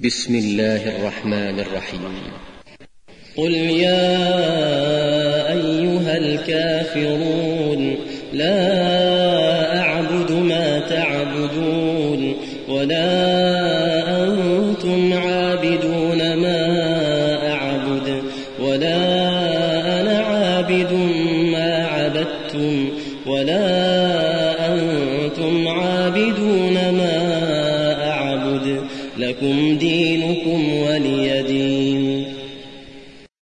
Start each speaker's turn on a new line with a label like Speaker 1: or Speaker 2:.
Speaker 1: بسم الله الرحمن الرحيم.
Speaker 2: قل يا أيها الكافرون لا أعبد ما تعبدون ولا أنتم عابدون ما أعبد ولا أنا عابد ما عبدتم ولا أنتم عابدون ما أعبد لكم دينكم ولي دين.